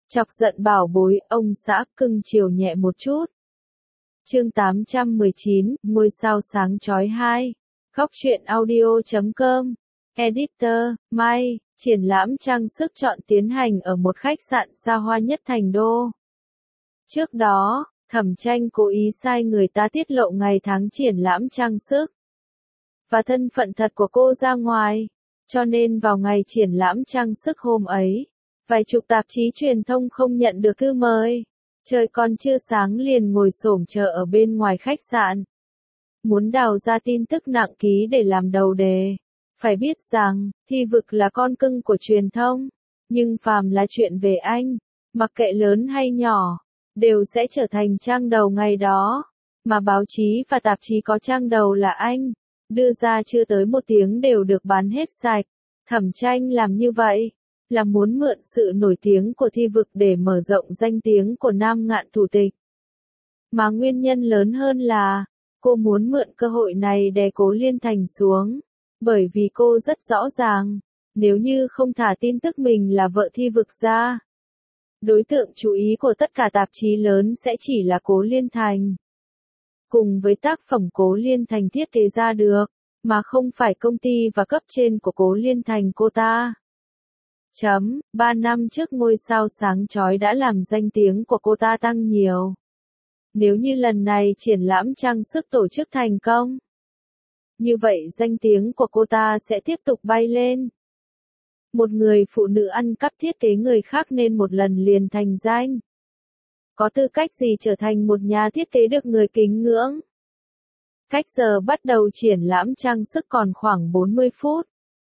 Chọc giận bảo bối, ông xã cưng chiều nhẹ một chút. Chương 819, ngôi sao sáng chói 2. Góc truyện audio.com. Editor, Mai, triển lãm trang sức chọn tiến hành ở một khách sạn xa hoa nhất thành đô. Trước đó, Thẩm Tranh cố ý sai người ta tiết lộ ngày tháng triển lãm trang sức và thân phận thật của cô ra ngoài, cho nên vào ngày triển lãm trang sức hôm ấy, vài chục tạp chí truyền thông không nhận được thư mời. Trời còn chưa sáng liền ngồi xổm chờ ở bên ngoài khách sạn. Muốn đào ra tin tức nặng ký để làm đầu đề. Phải biết rằng, Thi Vực là con cưng của truyền thông. Nhưng phàm là chuyện về anh, mặc kệ lớn hay nhỏ, đều sẽ trở thành trang đầu ngày đó. Mà báo chí và tạp chí có trang đầu là anh, đưa ra chưa tới một tiếng đều được bán hết sạch. Thẩm Tranh làm như vậy là muốn mượn sự nổi tiếng của Thi Vực để mở rộng danh tiếng của Nam Ngạn thủ tịch. Mà nguyên nhân lớn hơn là, cô muốn mượn cơ hội này đè Cố Liên Thành xuống. Bởi vì cô rất rõ ràng, nếu như không thả tin tức mình là vợ Thi Vực ra, đối tượng chú ý của tất cả tạp chí lớn sẽ chỉ là Cố Liên Thành. Cùng với tác phẩm Cố Liên Thành thiết kế ra được, mà không phải công ty và cấp trên của Cố Liên Thành cô ta. 3 năm trước ngôi sao sáng chói đã làm danh tiếng của cô ta tăng nhiều. Nếu như lần này triển lãm trang sức tổ chức thành công, như vậy danh tiếng của cô ta sẽ tiếp tục bay lên. Một người phụ nữ ăn cắp thiết kế người khác nên một lần liền thành danh. Có tư cách gì trở thành một nhà thiết kế được người kính ngưỡng? Cách giờ bắt đầu triển lãm trang sức còn khoảng 40 phút.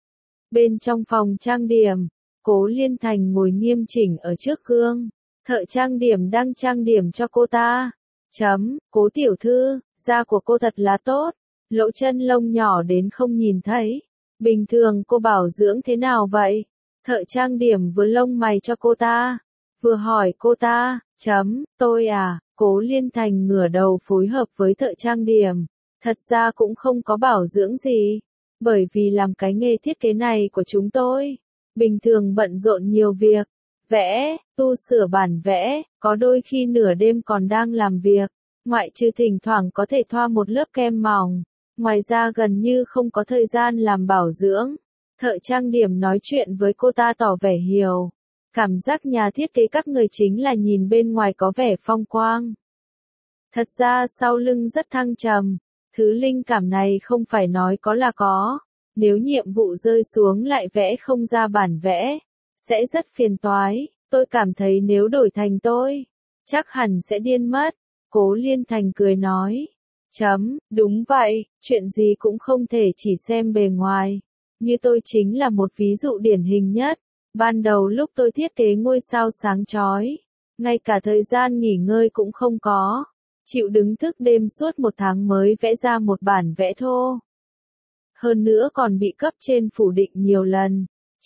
Bên trong phòng trang điểm, Cố Liên Thành ngồi nghiêm chỉnh ở trước gương. Thợ trang điểm đang trang điểm cho cô ta. Cố tiểu thư, da của cô thật là tốt. Lỗ chân lông nhỏ đến không nhìn thấy. Bình thường cô bảo dưỡng thế nào vậy? Thợ trang điểm vừa lông mày cho cô ta, vừa hỏi cô ta. Tôi à, Cố Liên Thành ngửa đầu phối hợp với thợ trang điểm. Thật ra cũng không có bảo dưỡng gì. Bởi vì làm cái nghề thiết kế này của chúng tôi, bình thường bận rộn nhiều việc. Vẽ, tu sửa bản vẽ, có đôi khi nửa đêm còn đang làm việc. Ngoại trừ thỉnh thoảng có thể thoa một lớp kem mỏng. Ngoài ra gần như không có thời gian làm bảo dưỡng. Thợ trang điểm nói chuyện với cô ta tỏ vẻ hiểu. Cảm giác nhà thiết kế các người chính là nhìn bên ngoài có vẻ phong quang. Thật ra sau lưng rất thăng trầm. Thứ linh cảm này không phải nói có là có. Nếu nhiệm vụ rơi xuống lại vẽ không ra bản vẽ, sẽ rất phiền toái. Tôi cảm thấy nếu đổi thành tôi, chắc hẳn sẽ điên mất. Cố Liên Thành cười nói. Đúng vậy, chuyện gì cũng không thể chỉ xem bề ngoài. Như tôi chính là một ví dụ điển hình nhất. Ban đầu lúc tôi thiết kế ngôi sao sáng chói, ngay cả thời gian nghỉ ngơi cũng không có. Chịu đứng thức đêm suốt 1 tháng mới vẽ ra một bản vẽ thô. Hơn nữa còn bị cấp trên phủ định nhiều lần.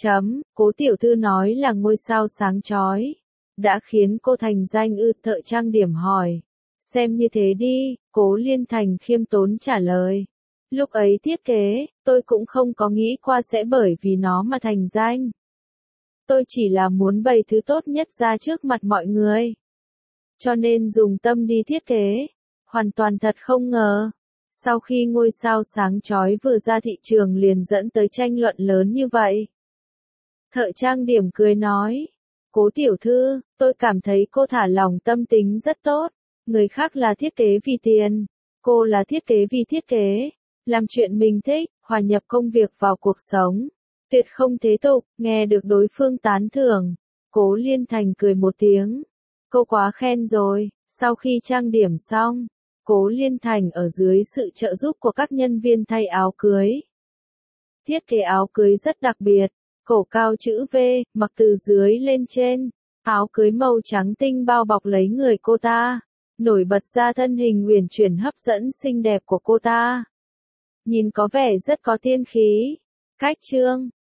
Cố tiểu thư nói là ngôi sao sáng chói đã khiến cô thành danh ư? Thợ trang điểm hỏi. Xem như thế đi, Cố Liên Thành khiêm tốn trả lời. Lúc ấy thiết kế, tôi cũng không có nghĩ qua sẽ bởi vì nó mà thành danh. Tôi chỉ là muốn bày thứ tốt nhất ra trước mặt mọi người. Cho nên dùng tâm đi thiết kế. Hoàn toàn thật không ngờ. Sau khi ngôi sao sáng chói vừa ra thị trường liền dẫn tới tranh luận lớn như vậy. Thợ trang điểm cười nói. Cố tiểu thư, tôi cảm thấy cô thả lỏng tâm tính rất tốt. Người khác là thiết kế vì tiền. Cô là thiết kế vì thiết kế. Làm chuyện mình thích, hòa nhập công việc vào cuộc sống. Tuyệt không thế tục. Nghe được đối phương tán thưởng, Cố Liên Thành cười một tiếng. Cô quá khen rồi. Sau khi trang điểm xong, Cố Liên Thành ở dưới sự trợ giúp của các nhân viên thay áo cưới. Thiết kế áo cưới rất đặc biệt. Cổ cao chữ V, mặc từ dưới lên trên. Áo cưới màu trắng tinh bao bọc lấy người cô ta. Nổi bật ra thân hình uyển chuyển hấp dẫn xinh đẹp của cô ta. Nhìn có vẻ rất có tiên khí. Cách trương,